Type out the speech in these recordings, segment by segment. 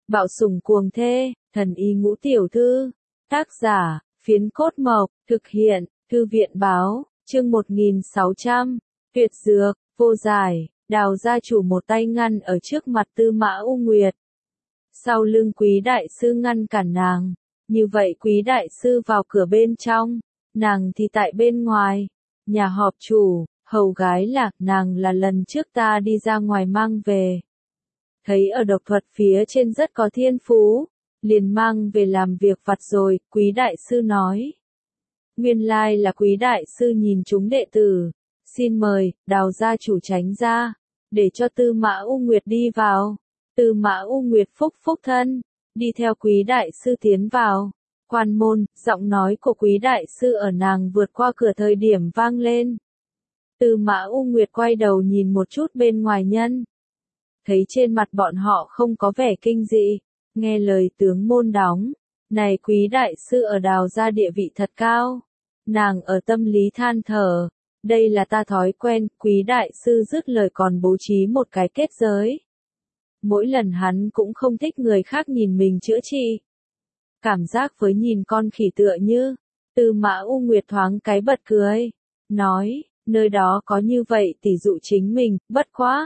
Bạo sủng cuồng thê, thần y ngũ tiểu thư. Tác giả, Phiến Cốt Mộc, thực hiện, Thư viện Báo, chương 1600. Tuyệt dược, vô giải, Đào gia chủ một tay ngăn ở trước mặt Tư Mã U Nguyệt. Sau lưng Quý đại sư ngăn cản nàng, như vậy Quý đại sư vào cửa bên trong, nàng thì tại bên ngoài. Nhà họp chủ, hầu gái Lạc, nàng là lần trước ta đi ra ngoài mang về. Thấy ở độc thuật phía trên rất có thiên phú, liền mang về làm việc vặt rồi, Quý đại sư nói. Nguyên lai là Quý đại sư nhìn chúng đệ tử, xin mời, Đào gia chủ tránh ra, để cho Tư Mã U Nguyệt đi vào. Tư Mã U Nguyệt phúc phúc thân, đi theo Quý đại sư tiến vào. Quan môn, giọng nói của Quý đại sư ở nàng vượt qua cửa thời điểm vang lên. Tư Mã U Nguyệt quay đầu nhìn một chút bên ngoài nhân. Thấy trên mặt bọn họ không có vẻ kinh dị, nghe lời tướng môn đóng. Này Quý đại sư ở Đào gia địa vị thật cao. Nàng ở tâm lý than thở. Đây là ta thói quen, Quý đại sư dứt lời còn bố trí một cái kết giới. Mỗi lần hắn cũng không thích người khác nhìn mình chữa trị. Cảm giác với nhìn con khỉ tựa như. Tư Mã U Nguyệt thoáng cái bật cười. Nói, nơi đó có như vậy tỷ dụ chính mình, bất quá.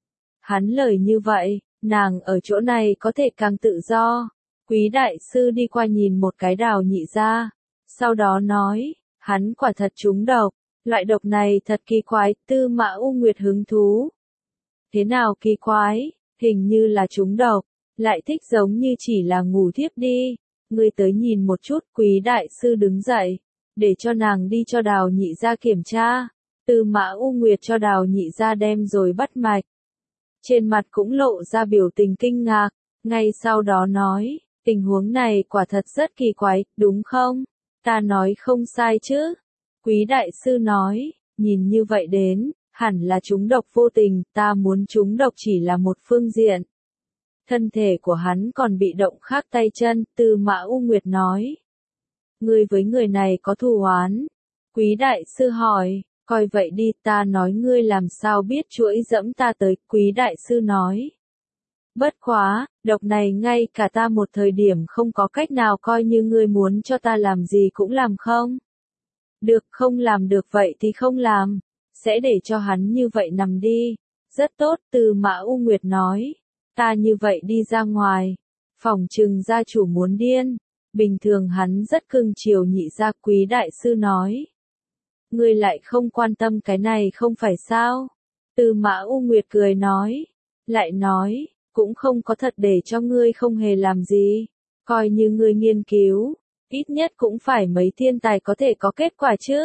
Hắn lời như vậy, nàng ở chỗ này có thể càng tự do. Quý đại sư đi qua nhìn một cái Đào nhị gia. Sau đó nói, hắn quả thật trúng độc. Loại độc này thật kỳ quái, Tư Mã U Nguyệt hứng thú. Thế nào kỳ quái, hình như là trúng độc, lại thích giống như chỉ là ngủ thiếp đi. Ngươi tới nhìn một chút, Quý đại sư đứng dậy, để cho nàng đi cho Đào nhị gia kiểm tra. Tư Mã U Nguyệt cho Đào nhị gia đem rồi bắt mạch. Trên mặt cũng lộ ra biểu tình kinh ngạc, ngay sau đó nói, tình huống này quả thật rất kỳ quái, đúng không? Ta nói không sai chứ? Quý đại sư nói, nhìn như vậy đến, hẳn là trúng độc vô tình, ta muốn trúng độc chỉ là một phương diện. Thân thể của hắn còn bị động khác tay chân, Tư Mã U Nguyệt nói. Ngươi với người này có thù oán? Quý đại sư hỏi, coi vậy đi, ta nói ngươi làm sao biết chuỗi dẫm ta tới, Quý đại sư nói. Bất quá, độc này ngay cả ta một thời điểm không có cách nào, coi như ngươi muốn cho ta làm gì cũng làm không? Được, không làm được vậy thì không làm, sẽ để cho hắn như vậy nằm đi. Rất tốt, Tư Mã U Nguyệt nói. Ta như vậy đi ra ngoài, phòng trừng gia chủ muốn điên. Bình thường hắn rất cưng chiều nhị gia, Quý đại sư nói. Ngươi lại không quan tâm cái này không phải sao? Tư Mã U Nguyệt cười nói. Lại nói, cũng không có thật để cho ngươi không hề làm gì. Coi như ngươi nghiên cứu, ít nhất cũng phải mấy thiên tài có thể có kết quả chứ.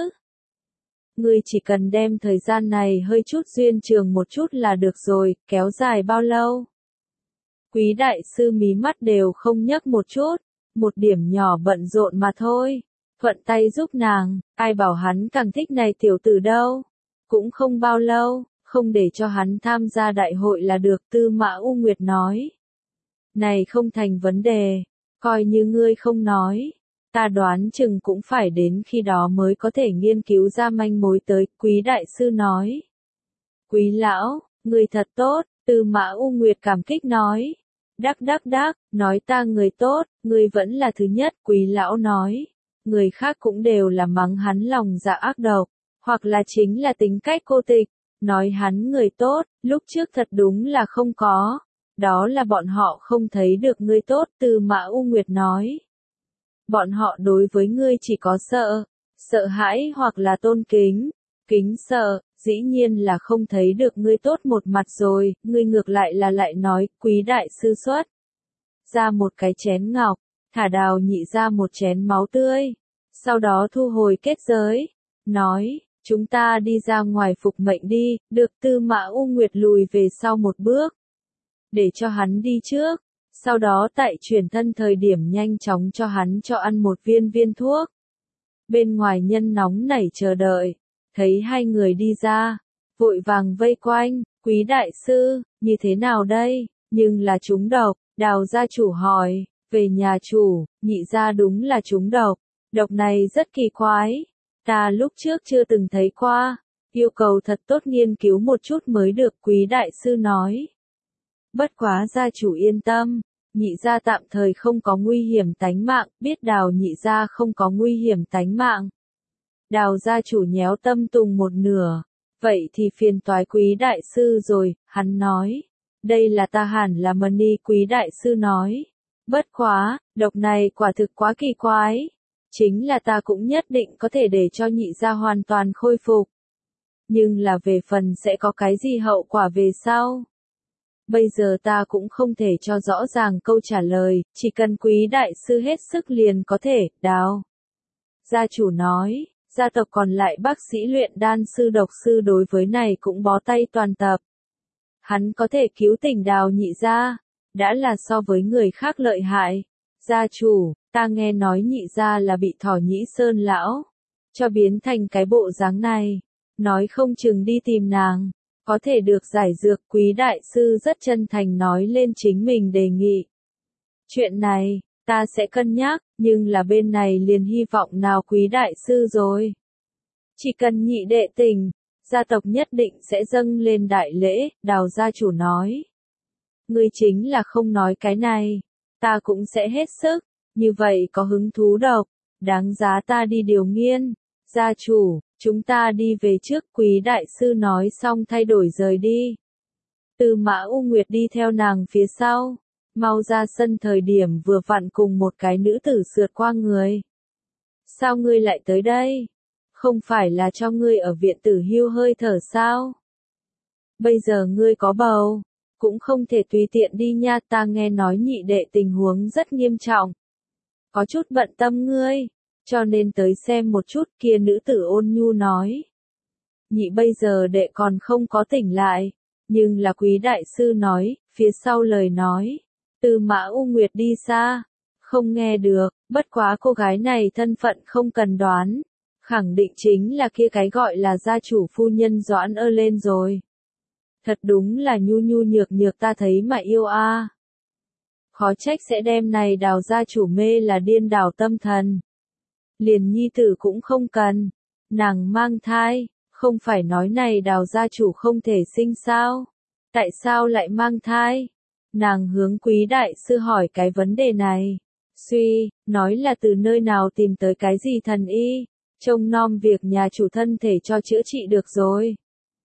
Ngươi chỉ cần đem thời gian này hơi chút duyên trường một chút là được rồi, kéo dài bao lâu? Quý đại sư mí mắt đều không nhấc một chút, một điểm nhỏ bận rộn mà thôi. Thuận tay giúp nàng, ai bảo hắn càng thích này tiểu tử đâu. Cũng không bao lâu, không để cho hắn tham gia đại hội là được, Tư Mã U Nguyệt nói. Này không thành vấn đề, coi như ngươi không nói. Ta đoán chừng cũng phải đến khi đó mới có thể nghiên cứu ra manh mối tới, Quý đại sư nói. Quý lão, ngươi thật tốt, Tư Mã U Nguyệt cảm kích nói. Đắc, nói ta người tốt, ngươi vẫn là thứ nhất, Quý lão nói. Người khác cũng đều là mắng hắn lòng dạ ác độc, hoặc là chính là tính cách cô tịch. Nói hắn người tốt, lúc trước thật đúng là không có. Đó là bọn họ không thấy được ngươi tốt, Tư Mã U Nguyệt nói. Bọn họ đối với ngươi chỉ có sợ hãi hoặc là tôn kính, kính sợ, dĩ nhiên là không thấy được ngươi tốt một mặt rồi, ngươi ngược lại là lại nói, Quý đại sư xuất ra một cái chén ngọc, thả Đào nhị ra một chén máu tươi, sau đó thu hồi kết giới, nói, chúng ta đi ra ngoài phục mệnh đi, được. Tư Mã U Nguyệt lùi về sau một bước, để cho hắn đi trước. Sau đó tại chuyển thân thời điểm nhanh chóng cho hắn cho ăn một viên thuốc. Bên ngoài nhân nóng nảy chờ đợi, thấy hai người đi ra, vội vàng vây quanh, Quý đại sư, như thế nào đây, nhưng là trúng độc, Đào gia chủ hỏi, về nhà chủ, nhị gia đúng là trúng độc, độc này rất kỳ quái, ta lúc trước chưa từng thấy qua, yêu cầu thật tốt nghiên cứu một chút mới được, Quý đại sư nói. Bất quá gia chủ yên tâm, nhị gia tạm thời không có nguy hiểm tánh mạng, biết Đào nhị gia không có nguy hiểm tánh mạng. Đào gia chủ nhéo tâm tùng một nửa, vậy thì phiền toái Quý đại sư rồi, hắn nói. Đây là ta hẳn là Mani, Quý đại sư nói. Bất quá, độc này quả thực quá kỳ quái. Chính là ta cũng nhất định có thể để cho nhị gia hoàn toàn khôi phục. Nhưng là về phần sẽ có cái gì hậu quả về sau. Bây giờ ta cũng không thể cho rõ ràng câu trả lời, chỉ cần Quý đại sư hết sức liền có thể, Đào. Gia chủ nói, gia tộc còn lại bác sĩ luyện đan sư độc sư đối với này cũng bó tay toàn tập. Hắn có thể cứu tỉnh Đào nhị gia, đã là so với người khác lợi hại. Gia chủ, ta nghe nói nhị gia là bị Thỏ Nhĩ Sơn lão cho biến thành cái bộ dáng này, nói không chừng đi tìm nàng, có thể được giải dược. Quý đại sư rất chân thành nói lên chính mình đề nghị. Chuyện này, ta sẽ cân nhắc, nhưng là bên này liền hy vọng nào Quý đại sư rồi. Chỉ cần nhị đệ tỉnh, gia tộc nhất định sẽ dâng lên đại lễ, Đào gia chủ nói. Ngươi chính là không nói cái này, ta cũng sẽ hết sức, như vậy có hứng thú độc, đáng giá ta đi điều nghiên. Gia chủ, chúng ta đi về trước, Quý đại sư nói xong thay đổi rời đi. Tư Mã U Nguyệt đi theo nàng phía sau, mau ra sân thời điểm vừa vặn cùng một cái nữ tử sượt qua người. Sao ngươi lại tới đây? Không phải là cho ngươi ở viện tử hưu hơi thở sao? Bây giờ ngươi có bầu, cũng không thể tùy tiện đi nha, ta nghe nói nhị đệ tình huống rất nghiêm trọng. Có chút bận tâm ngươi, cho nên tới xem một chút, kia nữ tử ôn nhu nói. Nhị bây giờ đệ còn không có tỉnh lại, nhưng là Quý đại sư nói, phía sau lời nói. Tư Mã U Nguyệt đi xa, không nghe được, bất quá cô gái này thân phận không cần đoán. Khẳng định chính là kia cái gọi là gia chủ phu nhân Doãn Ơ lên rồi. Thật đúng là nhu nhu nhược nhược, ta thấy mà yêu a. Khó trách sẽ đem này Đào gia chủ mê là điên đảo tâm thần. Liền nhi tử cũng không cần. Nàng mang thai, không phải nói này Đào gia chủ không thể sinh sao? Tại sao lại mang thai? Nàng hướng Quý đại sư hỏi cái vấn đề này. Suy, nói là từ nơi nào tìm tới cái gì thần y, trông nom việc nhà chủ thân thể cho chữa trị được rồi.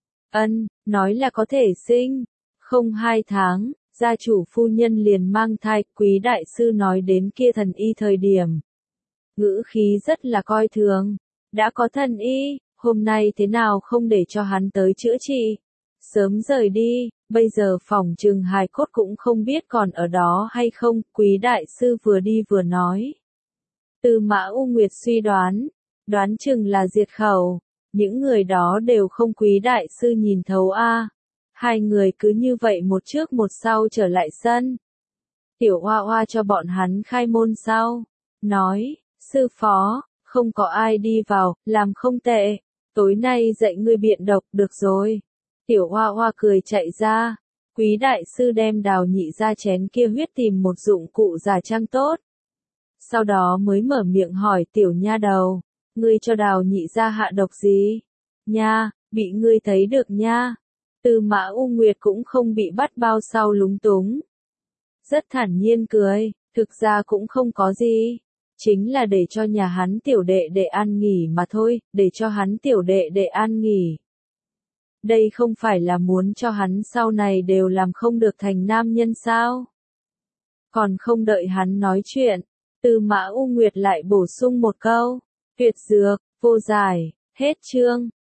Nói là có thể sinh. Không 2 tháng, gia chủ phu nhân liền mang thai. Quý đại sư nói đến kia thần y thời điểm. Ngữ khí rất là coi thường. Đã có thần y, hôm nay thế nào không để cho hắn tới chữa trị? Sớm rời đi, bây giờ phòng trừng hài cốt cũng không biết còn ở đó hay không. Quý đại sư vừa đi vừa nói. Tư Mã U Nguyệt suy đoán chừng là diệt khẩu. Những người đó đều không Quý đại sư nhìn thấu a. Hai người cứ như vậy một trước một sau trở lại sân. Tiểu Hoa Hoa cho bọn hắn khai môn sau. Nói, sư phó, không có ai đi vào, làm không tệ. Tối nay dạy ngươi biện độc được rồi. Tiểu Hoa Hoa cười chạy ra. Quý đại sư đem Đào nhị ra chén kia huyết tìm một dụng cụ giả trang tốt. Sau đó mới mở miệng hỏi tiểu nha đầu. Ngươi cho Đào nhị ra hạ độc gì? Nha, bị ngươi thấy được nha. Tư Mã U Nguyệt cũng không bị bắt bao sau lúng túng. Rất thản nhiên cười, thực ra cũng không có gì. Chính là để cho nhà hắn tiểu đệ đệ an nghỉ mà thôi, để cho hắn tiểu đệ đệ an nghỉ. Đây không phải là muốn cho hắn sau này đều làm không được thành nam nhân sao? Còn không đợi hắn nói chuyện, Tư Mã U Nguyệt lại bổ sung một câu. Tuyệt dược, vô giải, hết chương.